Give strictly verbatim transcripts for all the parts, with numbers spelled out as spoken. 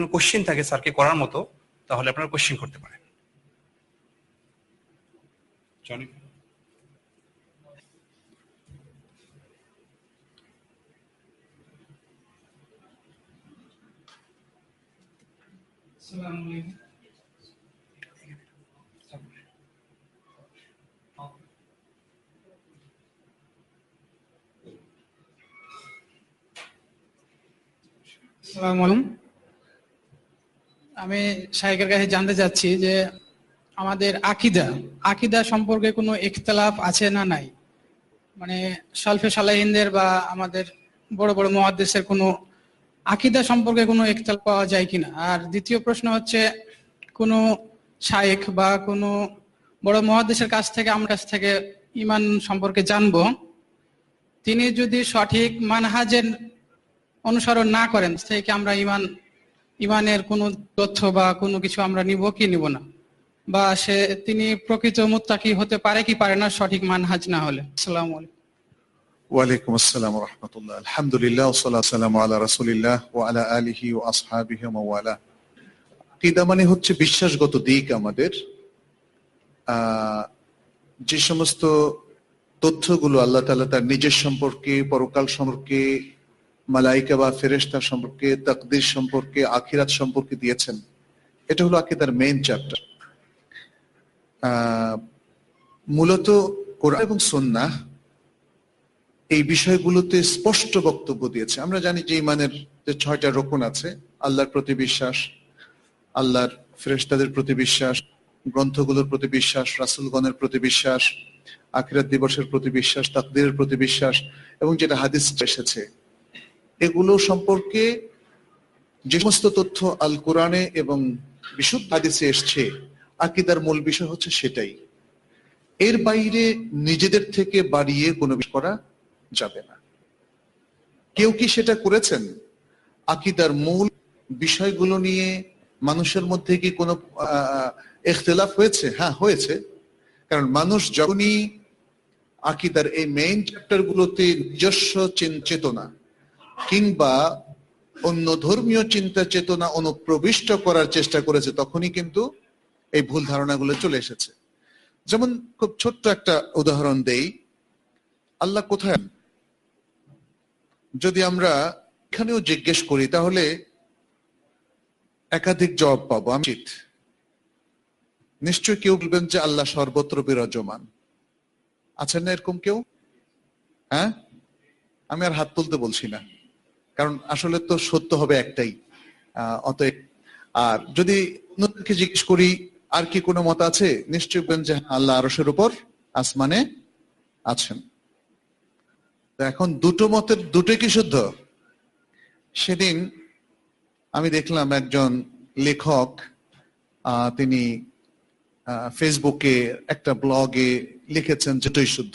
কোনো কোশ্চেন থাকে স্যারকে করার মতো, তাহলে আপনারা কোশ্চেন করতে পারেন। জনি, আসসালামু আলাইকুম। আসসালামু আলাইকুম। আমি শাইখের কাছে জানতে চাচ্ছি যে আমাদের আকীদা আকীদা সম্পর্কে কোনো ইখতিলাফ আছে না নাই, মানে সালফে সালেহিনদের বা আমাদের বড় বড় মুহাদ্দিসের কোনো আকীদা সম্পর্কে কোনো ইখতিলাফ পাওয়া যায় কিনা। আর দ্বিতীয় প্রশ্ন হচ্ছে, কোনো শাইখ বা কোনো বড় মুহাদ্দিসের কাছ থেকে আমার কাছ থেকে ঈমান সম্পর্কে জানবো, তিনি যদি সঠিক মানহাজের অনুসরণ না করেন থেকে আমরা ঈমান ঈমানের কোনো তথ্য বা কোনো কিছু আমরা নিব কি নিব না, বা সে তিনি প্রকৃত মুত্তাকি হতে পারে কি পারে না সঠিক মানহাজ না হলে। আসসালামু আলাইকুম। ওয়ালাইকুম আসসালাম ওয়া রাহমাতুল্লাহ। আলহামদুলিল্লাহ ওয়া সাল্লাতু ওয়াসসালামু আলা রাসূলিল্লাহ ওয়া আলা আলিহি ওয়া আসহাবিহি ওয়া মাওয়ালা। আকীদা মানে হচ্ছে বিশ্বাসগত দিক। আমাদের যে সমস্ত তথ্যগুলো আল্লাহ তাআলা তার নিজের সম্পর্কে, পরকাল সম্পর্কে, মালাইকা বা ফেরেশতা সম্পর্কে, তাকদীর সম্পর্কে, আখিরাত সম্পর্কে দিয়েছেন, এটা হলো আকীদার মেইন চ্যাপ্টার। মূলত কোরআন এবং সুন্নাহ এই বিষয়গুলোতে স্পষ্ট বক্তব্য দিয়েছে। আমরা জানি যে ঈমানের যে ছয়টা রকম আছে, আল্লাহর প্রতি বিশ্বাস, আল্লাহর ফেরেশতাদের প্রতি বিশ্বাস, গ্রন্থগুলোর প্রতি বিশ্বাস, রাসূলগণের প্রতি বিশ্বাস, আখিরাত দিবসের প্রতি বিশ্বাস, তাকদীরের প্রতি বিশ্বাস, এবং যেটা হাদিসে এসেছে এগুলো সম্পর্কে যে সমস্ত তথ্য আল কোরআনে এবং বিশুদ্ধ হাদিসে এসছে, আকীদার মূল বিষয় হচ্ছে সেটাই। এর বাইরে নিজেদের থেকে বাড়িয়ে কোনো বিষয় করা যাবে না। কেউ কি সেটা করেছেন? আকীদার মূল বিষয়গুলো নিয়ে মানুষের মধ্যে কি কোনো ইখতিলাফ হয়েছে? হ্যাঁ, হয়েছে। কারণ মানুষ যখনই আকীদার এই মেইন চ্যাপ্টার গুলোতে নিজস্ব চেতনা কিংবা অন্য ধর্মীয় চিন্তা চেতনা অনুপ্রবিষ্ট করার চেষ্টা করেছে, তখনই কিন্তু এই ভুল ধারণাগুলো চলে এসেছে। যেমন খুব ছোট্ট একটা উদাহরণ দেই, আল্লাহ কোথায়? যদি আমরা এখানেও জিজ্ঞেস করি তাহলে একাধিক জবাব পাবো। আমি নিশ্চয় কেউ বলবেন যে আল্লাহ সর্বত্র বিরাজমান। আছেন না এরকম কেউ? হ্যাঁ, আমি আর হাত তুলতে বলছি না, কারণ আসলে তো সত্য হবে একটাই। অতএব আর যদি নতুনকে জিজ্ঞেস করি আর কি কোনো মত আছে, নিশ্চয় বলবেন যে আল্লাহ আরশের উপর আসমানে আছেন। এখন দুটো মতের দুটো কি শুদ্ধ? সেদিন আমি দেখলাম একজন লেখক তিনি ফেসবুকে একটা ব্লগে লিখেছেন দুটোই শুদ্ধ।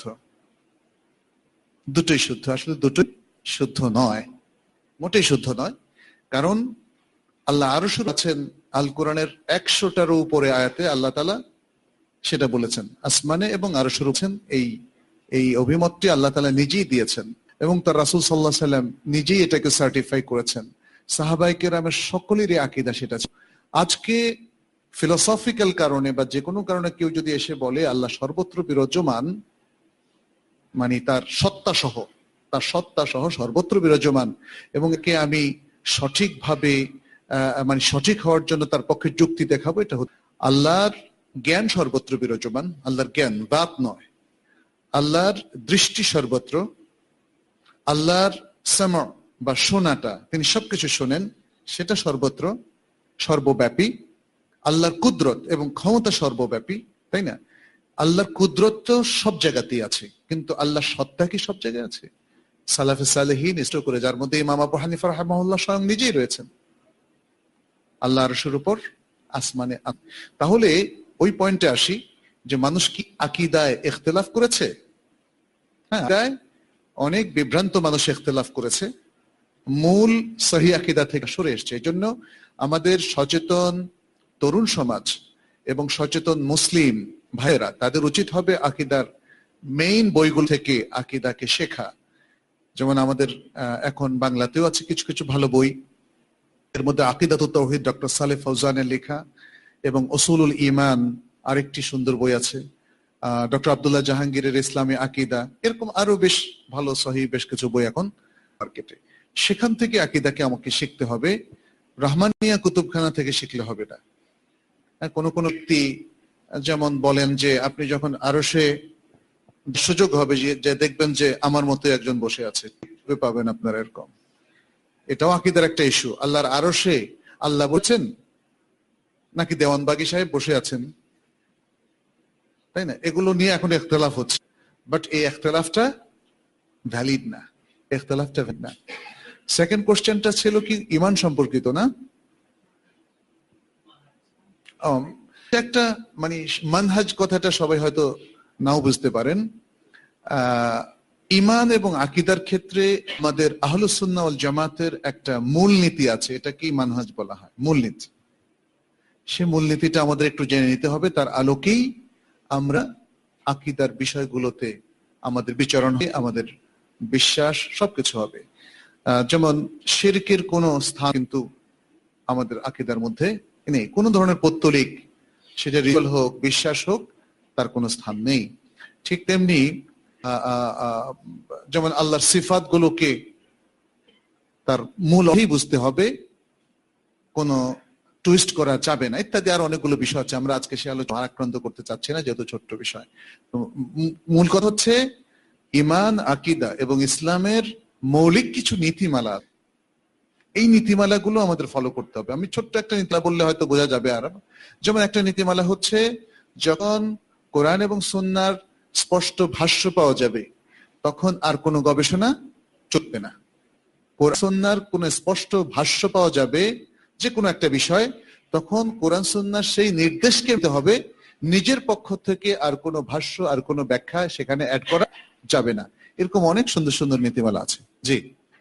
দুটোই শুদ্ধ আসলে দুটোই শুদ্ধ নয়, মোটেই শুদ্ধ নয়। কারণ আল্লাহ আরশ আছেন, আল কোরআনের একশোটারও উপরে আয়াতে আল্লাহ তাআলা সেটা বলেছেন, আসমানে এবং আরশের আছেন। এই এই অভিমতটি আল্লাহ তাআলা নিজেই দিয়েছেন এবং তার রাসূল সাল্লাল্লাহু আলাইহি ওয়াসাল্লাম নিজেই এটাকে সার্টিফাই করেছেন। সাহাবায়ে কেরামের সকলেরই আকীদা সেটা। আজকে ফিলোসফিক্যাল কারণে বা যে কোনো কারণে কেউ যদি এসে বলে আল্লাহ সর্বত্র বিরাজমান, মানে তার সত্তা সহ তার সত্তা সহ সর্বত্র বিরাজমান, এবং একে আমি সঠিকভাবে মানে সঠিক হওয়ার জন্য তার পক্ষে যুক্তি দেখাবো, এটা হচ্ছে আল্লাহর জ্ঞান সর্বত্র বিরাজমান। আল্লাহর জ্ঞান বাত নয়, আল্লাহর দৃষ্টি সর্বত্র, আল্লাহর সামা বা শোনাটা, তিনি সবকিছু শোনেন, সেটা সর্বত্র সর্বব্যাপী। আল্লাহর কুদরত এবং ক্ষমতা সর্বব্যাপী, তাই না? আল্লাহর কুদরত তো সব জায়গাতেই আছে, কিন্তু আল্লাহর সত্তা কি সব জায়গায় আছে? সালাফে সালেহীন ইষ্ট করে, যার মধ্যে ইমাম আবু হানিফা রাহিমাহুল্লাহ স্বয়ং নিজেই রয়েছেন, আল্লাহ আরশের উপর আসমানে। তাহলে ওই পয়েন্টে আসি যে মানুষ কি আকীদায় ইখতিলাফ করেছে? হ্যাঁ, অনেক বিভ্রান্ত মানুষ ইখতিলাফ করেছে, মূল সহি আকীদা থেকে সরে এসেছে। এই জন্য আমাদের সচেতন তরুণ সমাজ এবং সচেতন মুসলিম ভাইয়েরা, তাদের উচিত হবে আকীদার মেইন বইগুলো থেকে আকীদাকে শেখা। যেমন আমাদের এখন বাংলাতেও আছে কিছু কিছু ভালো বই, এর মধ্যে আকিদাতুত তাওহীদ ডক্টর সালেহ ফৌজানের লেখা, এবং উসুলুল ঈমান আরেকটি সুন্দর বই আছে, ডক্টর আব্দুল্লাহ জাহাঙ্গীরের ইসলামী আকিদা, এরকম আরো বেশ ভালো সহিহ বেশ কিছু বই এখন মার্কেটে। সেখান থেকে আকিদাকে আমাকে শিখতে হবে, রহমানিয়া কুতুবখানা থেকে শিখলে হবে না। কোন কোন ব্যক্তি যেমন বলেন যে আপনি যখন আরশে সুযোগ হবে যে দেখবেন যে আমার মতো একজন বসে আছে, পাবেন আপনারা এরকম। এটাও আকিদার একটা ইস্যু। আল্লাহর আরশে আল্লাহ বলছেন নাকি দেওয়ানবাগী সাহেব বসে আছেন, তাই না? এগুলো নিয়ে এখন ইখতিলাফ হচ্ছে, বাট এই ইখতিলাফটা ভ্যালিড না, ইখতিলাফটা ভ্যালিড না। সেকেন্ড কোশ্চেনটা ছিল কি ঈমান সম্পর্কিত না? একটা মানে মানহাজ কথাটা সবাই হয়তো নাও বুঝতে পারেন। আহ ঈমান এবং আকীদার ক্ষেত্রে আমাদের আহলুস সুন্নাহ ওয়াল জামাতের একটা মূলনীতি আছে, এটা কি মানহাজ বলা হয়, মূলনীতি। সে মূলনীতিটা আমাদের একটু জেনে নিতে হবে, তার আলোকেই আমরা আকীদার বিষয়গুলোতে আমাদের বিচরণ হবে, আমাদের বিশ্বাস সবকিছু হবে। যেমন শিরকের কোনো স্থান কিন্তু আমাদের আকীদার মধ্যে নেই, কোনো ধরনের পৌত্তলিক, সেটা রিচুয়াল হোক বিশ্বাস হোক, তার কোনো স্থান নেই। ঠিক তেমনি যেমন আল্লাহর সিফাত গুলোকে তার মূল অর্থেই বুঝতে হবে, কোনো টুইস্ট করা যাবে না, ইত্যাদি আর অনেকগুলো বিষয় আছে। আমরা আজকে সে আলোচনা আক্রান্ত করতে চাচ্ছি না, যেহেতু ছোট্ট বিষয়। মূল কথা হচ্ছে ঈমান, আকীদা এবং ইসলামের মৌলিক কিছু নীতিমালা, এই নীতিমালাগুলো আমাদের ফলো করতে হবে। আমি ছোট্ট একটা নীতিমালা বললে হয়তো বোঝা যাবে আর। যেমন একটা নীতিমালা হচ্ছে, যখন কোরআন এবং সুন্নাহর স্পষ্ট ভাষ্য পাওয়া যাবে তখন আর কোনো গবেষণা চলবে না। কোরআন সুন্নাহর কোনো স্পষ্ট ভাষ্য পাওয়া যাবে যে কোনো একটা বিষয়, তখন কোরআন সুন্নাহর সেই নির্দেশকে নিতে হবে, নিজের পক্ষ থেকে আর কোনো ভাষ্য আর কোনো ব্যাখ্যা সেখানে অ্যাড করা যাবে না। এরকম অনেক সুন্দর সুন্দর নীতিমালা আছে। জি,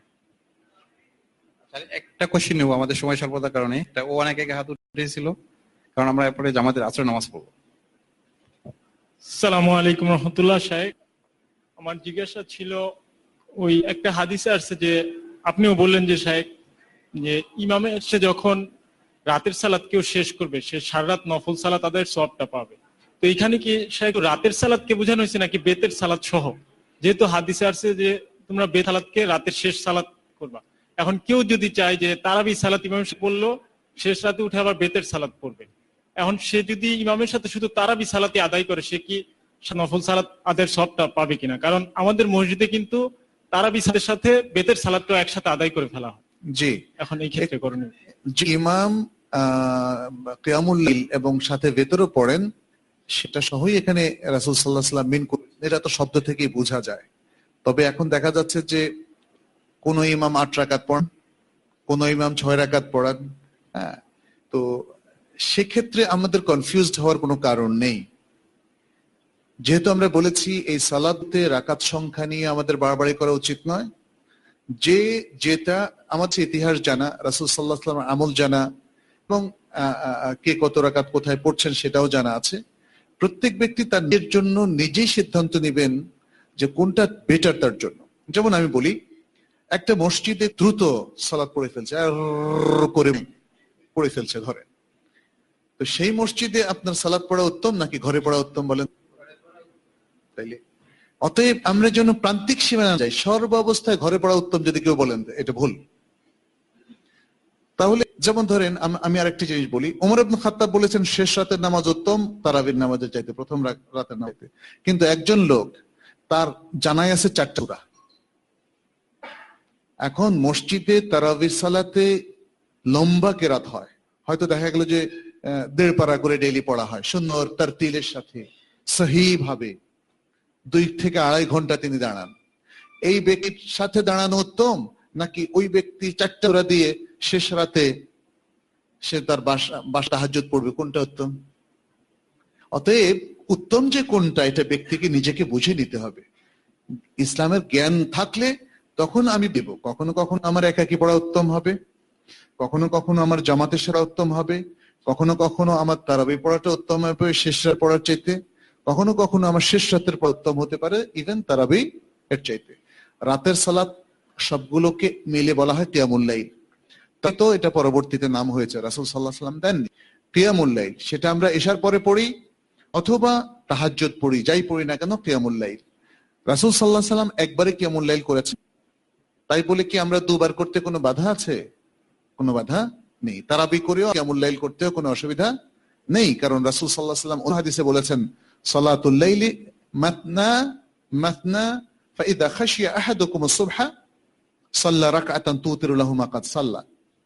একটা কোশ্চেন নেবো, আমাদের সময় স্বল্পতার কারণে। ও অনেক আগে হাত উঠেছিল, কারণ আমরা এরপরে জামাতের আসরের নামাজ পড়বো। আসসালামু আলাইকুম রহমতুল্লাহ। সাহেব, আমার জিজ্ঞাসা ছিল, ওই একটা হাদিসে আসছে যে আপনিও বললেন যে সাহেব, যে ইমামে এসে যখন রাতের সালাত কেউ শেষ করবে, সে সারা রাত নফল সালাত আদায়ের সওয়াবটা পাবে। তো এইখানে কি সাহেব রাতের সালাতকে বোঝানো হয়েছে নাকি বেতের সালাত সহ? যেহেতু হাদিসে আসছে যে তোমরা বেত সালাতকে রাতের শেষ সালাত করবা। এখন কেউ যদি চায় যে তারাবি সালাত ইমামের সাথে পড়লো, শেষ রাতে উঠে আবার বেতের সালাত পড়বে, এখন সে যদি ইমামের সাথে শুধু তারাবি সালাতে আদায় করে, সে কি নফল সালাত আদায়ের সবটা পাবে কিনা? কারণ আমাদের মসজিদে কিন্তু তারাবি সালাতের সাথে বেতের সালাতটা একসাথে আদায় করে ফেলা হয়। জি, এখন এই ক্ষেত্রে করণীয় যে ইমাম কিয়ামুল লাইল এবং সাথে ভেতরও পড়েন, সেটা সহই এখানে রাসূল সাল্লাল্লাহু আলাইহি ওয়াসাল্লাম মিন করেন, এটা তো শব্দ থেকেই বোঝা যায়। তবে এখন দেখা যাচ্ছে যে কোন ইমাম আট রাকাত পড়ান, কোন ইমাম ছয় রাকাত পড়ান। হ্যাঁ, তো সেক্ষেত্রে আমাদের কনফিউজড হওয়ার কোনো কারণ নেই। যেহেতু আমরা বলেছি এই সালাতে রাকাত সংখ্যা নিয়ে আমাদের বাড়াবাড়ি করা উচিত নয়। যে যেটা আমাদের ইতিহাস জানা, রাসূল সাল্লাল্লাহু আলাইহি ওয়াসাল্লামের আমল জানা, এবং কে কত রাকাত কোথায় পড়ছেন সেটাও জানা আছে। প্রত্যেক ব্যক্তি তার নিজের জন্য নিজেই সিদ্ধান্ত নেবেন যে কোনটা বেটার তার জন্য। যেমন আমি বলি, একটা মসজিদে দ্রুত সালাত পড়ে ফেলছে, আর করে পড়ে ফেলছে ধরে, তো সেই মসজিদে আপনার সালাত পড়া উত্তম নাকি ঘরে পড়া উত্তম বলেন? তাইলে অতএব আমরা যেন প্রান্তিক সীমানা যাই, সর্ব অবস্থায় ঘরে পড়া উত্তম যদি কেউ বলেন এটা ভুল। তাহলে যেমন ধরেন আমি আরেকটি জিনিস বলি, ওমর ইবনে খাত্তাব বলেছেন শেষ রাতের নামাজ উত্তম তারাবির নামাজের চাইতে, প্রথম রাতের নামাজে। কিন্তু একজন লোক তার জানাই আছে চারটা সূরা। এখন মসজিদে তারাবির সালাতে লম্বা কেরাত হয়, হয়তো দেখা গেল যে দেড় পারা করে ডেইলি পড়া হয়, সুন্দর তারতিলের সাথে সহি ভাবে দুই থেকে আড়াই ঘন্টা তিনি দাঁড়ান। এই ব্যক্তির সাথে দাঁড়ানো উত্তম নাকি ওই ব্যক্তি চারটা সূরা দিয়ে শেষ রাতে সে তার বাসা বাসা তাহাজ্জুদ পড়বে, কোনটা উত্তম? অতএব উত্তম যে কোনটা এটা ব্যক্তিকে নিজেকে বুঝে নিতে হবে। ইসলামের জ্ঞান থাকলে তখন আমি দেব, কখনো কখনো আমার একাকী পড়া উত্তম হবে, কখনো কখনো আমার জামাতের সারা উত্তম হবে, কখনো কখনো আমার তারাবি পড়াটা উত্তম হবে শেষ রাত পড়ার চাইতে, কখনো কখনো আমার শেষ রাতের পর উত্তম হতে পারে ইভেন তারাবি এর চাইতে। রাতের সালাত সবগুলোকে মিলে বলা হয় কিয়ামুল লাইল। তা তো এটা পরবর্তীতে নাম হয়েছে, রাসূল সাল্লাল্লাহু আলাইহি ওয়াসাল্লাম দেননি। কিয়ামুল লাইল সেটা আমরা এশার পরে পড়ি অথবা তাহাজ্জুদ পড়ি, যাই পড়ি না কেন কিয়ামুল লাইল। রাসূল সাল্লাল্লাহু আলাইহি ওয়াসাল্লাম একবারে কিয়ামুল লাইল করেছেন, তাই বলে কি আমরা দুবার করতে কোনো বাধা আছে? কোনো বাধা নেই। তারাবি করেও কিয়ামুল লাইল করতেও কোনো অসুবিধা নেই, কারণ রাসূল সাল্লাল্লাহু আলাইহি ওয়াসাল্লাম ওই হাদিসে বলেছেন সালাতুল লাইলি মাতনা মাতনা ফাইদা খাশিয়া আহাদুকুমুস সুবহা সাল্লা রাকআতান তুতিরু লাহু মা কাদ সাল্লা।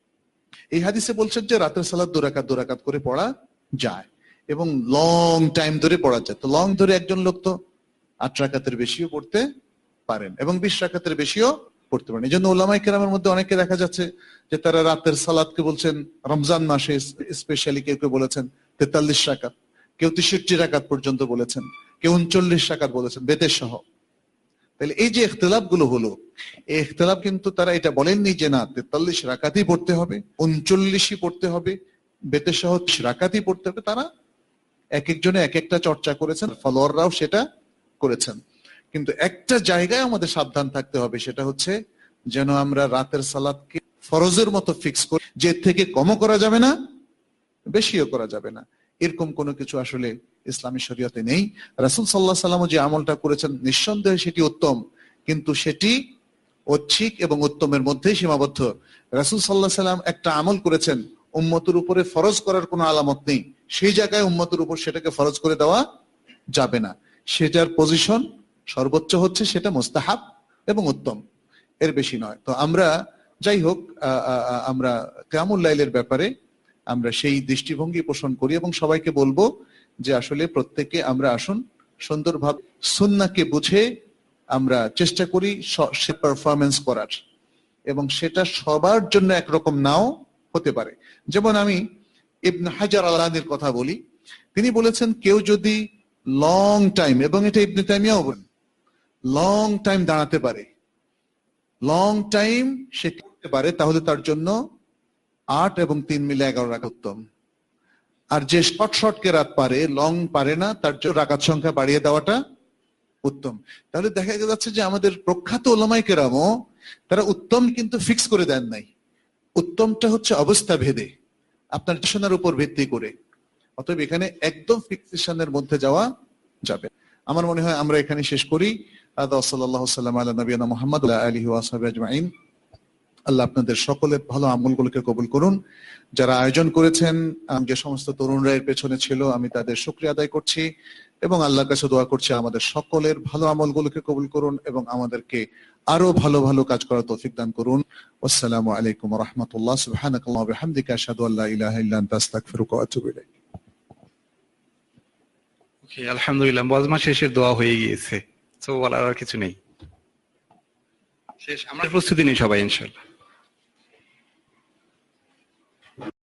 এই হাদিসে বলছেন যে রাতের সালাত দুই রাকাত দুই রাকাত করে পড়া যায় এবং লং টাইম ধরে পড়া যায়। তো লং ধরে একজন লোক তো আট রাকাতের বেশিও পড়তে পারেন এবং বিশ রাকাতের বেশিও পড়তে পারেন। এই জন্য উলামায়ে কেরামের মধ্যে অনেকে দেখা যাচ্ছে যে তারা রাতের সালাতকে বলছেন রমজান মাসে স্পেশালি, কেউ কেউ বলেছেন তেতাল্লিশ রাকাত, কেউ তেষট্টি রাকাত পর্যন্ত বলেছেন, কেউ উনচল্লিশ রাকাত বলেছেন বেতের সহ। তাহলে এই যে ইখতিলাফ গুলো হলো, এই ইখতিলাফ কিন্তু তারা এটা বলেননি যে না তেতাল্লিশ রাকাতই পড়তে হবে, উনচল্লিশই পড়তে হবে, বেতের সহ রাকাতই পড়তে হবে। তারা এক একজনে এক একটা চর্চা করেছেন, ফলোয়াররাও সেটা করেছেন। কিন্তু একটা জায়গায় আমাদের সাবধান থাকতে হবে, সেটা হচ্ছে যেন আমরা রাতের সালাতকে ফরজের মতো ফিক্স করি, যে থেকে কমও করা যাবে না বেশিও করা যাবে না, এরকম কোনো কিছু আসলে ইসলামী শরীয়তে নেই। রাসূল সাল্লাল্লাহু আলাইহি ওয়াসাল্লাম যে আমলটা করেছেন নিঃসন্দেহে সেটি উত্তম, কিন্তু সেটি ঐচ্ছিক এবং উত্তমের মধ্যেই সীমাবদ্ধ। রাসূল সাল্লাল্লাহু আলাইহি ওয়াসাল্লাম একটা আমল করেছেন, উম্মতের উপরে ফরজ করার কোনো আলামত নেই, সেই জায়গায় উম্মতের উপর সেটাকে ফরজ করে দেওয়া যাবে না। সেটার পজিশন সর্বোচ্চ হচ্ছে সেটা মুস্তাহাব এবং উত্তম, এর বেশি নয়। তো আমরা যাই হোক আমরা কিয়ামুল লাইলের ব্যাপারে আমরা সেই দৃষ্টিভঙ্গি পোষণ করি এবং সবাইকে বলবো যে আসলে প্রত্যেকে আমরা আসুন সুন্দরভাবে সুন্নাহকে বুঝে আমরা চেষ্টা করি সে পারফরমেন্স করার, এবং সেটা সবার জন্য একরকম নাও হতে পারে। যেমন আমি ইবনে হাজার আল আসকালানির কথা বলি, তিনি বলেছেন কেউ যদি লং টাইম, এবং এটা ইবনে তাইমিয়াও বলেন, লং টাইম দাঁড়াতে পারে, লং টাইম সে করতে পারে, তাহলে তার জন্য আট এবং তিন মিলে এগারো রাকাত উত্তম। আর যে শর্ট শর্ট কেরাত পারে, লং পারে না, তার জন্য রাকাত সংখ্যা বাড়িয়ে দেওয়াটা উত্তম। তাহলে দেখা যাচ্ছে যে আমাদের প্রখ্যাত উলামায়ে কেরামও তারা উত্তম কিন্তু ফিক্স করে দেন নাই, উত্তমটা হচ্ছে অবস্থা ভেদে আপনার টিউশনের উপর ভিত্তি করে। অতএব এখানে একদম ফিক্সেশনের মধ্যে যাওয়া যাবে। আমার মনে হয় আমরা এখানে শেষ করি। আদা সাল্লাল্লাহু সাল্লাম আলা নবিয়ানা মুহাম্মদ ওয়া আলিহি ওয়া সাহবিহি আজমাইন। আল্লাহ আপনাদের সকলের ভালো আমলগুলোকে কবুল করুন। যারা আয়োজন করেছেন, যে সমস্ত তরুণরা এর পেছনে ছিল, আমি তাদের শুকরিয়া আদায় করছি এবং আল্লাহর কাছে দোয়া করছি আমাদের সকলের ভালো আমলগুলোকে কবুল করুন এবং আমাদেরকে আরো ভালো ভালো কাজ করার তৌফিক দান করুন। আসসালামু আলাইকুম ওয়া রাহমাতুল্লাহ। সুবহানাকাল্লাহি ওয়া বিহামদিকা আশহাদু আল্লা ইলাহা ইল্লা আনতা আস্তাগফিরুকা ওয়া আতুবু ইলাইক। ওকে, আলহামদুলিল্লাহ, বজমা শেষের দোয়া হয়ে গিয়েছে, তো বলার আর কিছু নেই। শেষ, আমরা প্রস্তুতি নিই সবাই ইনশাআল্লাহ।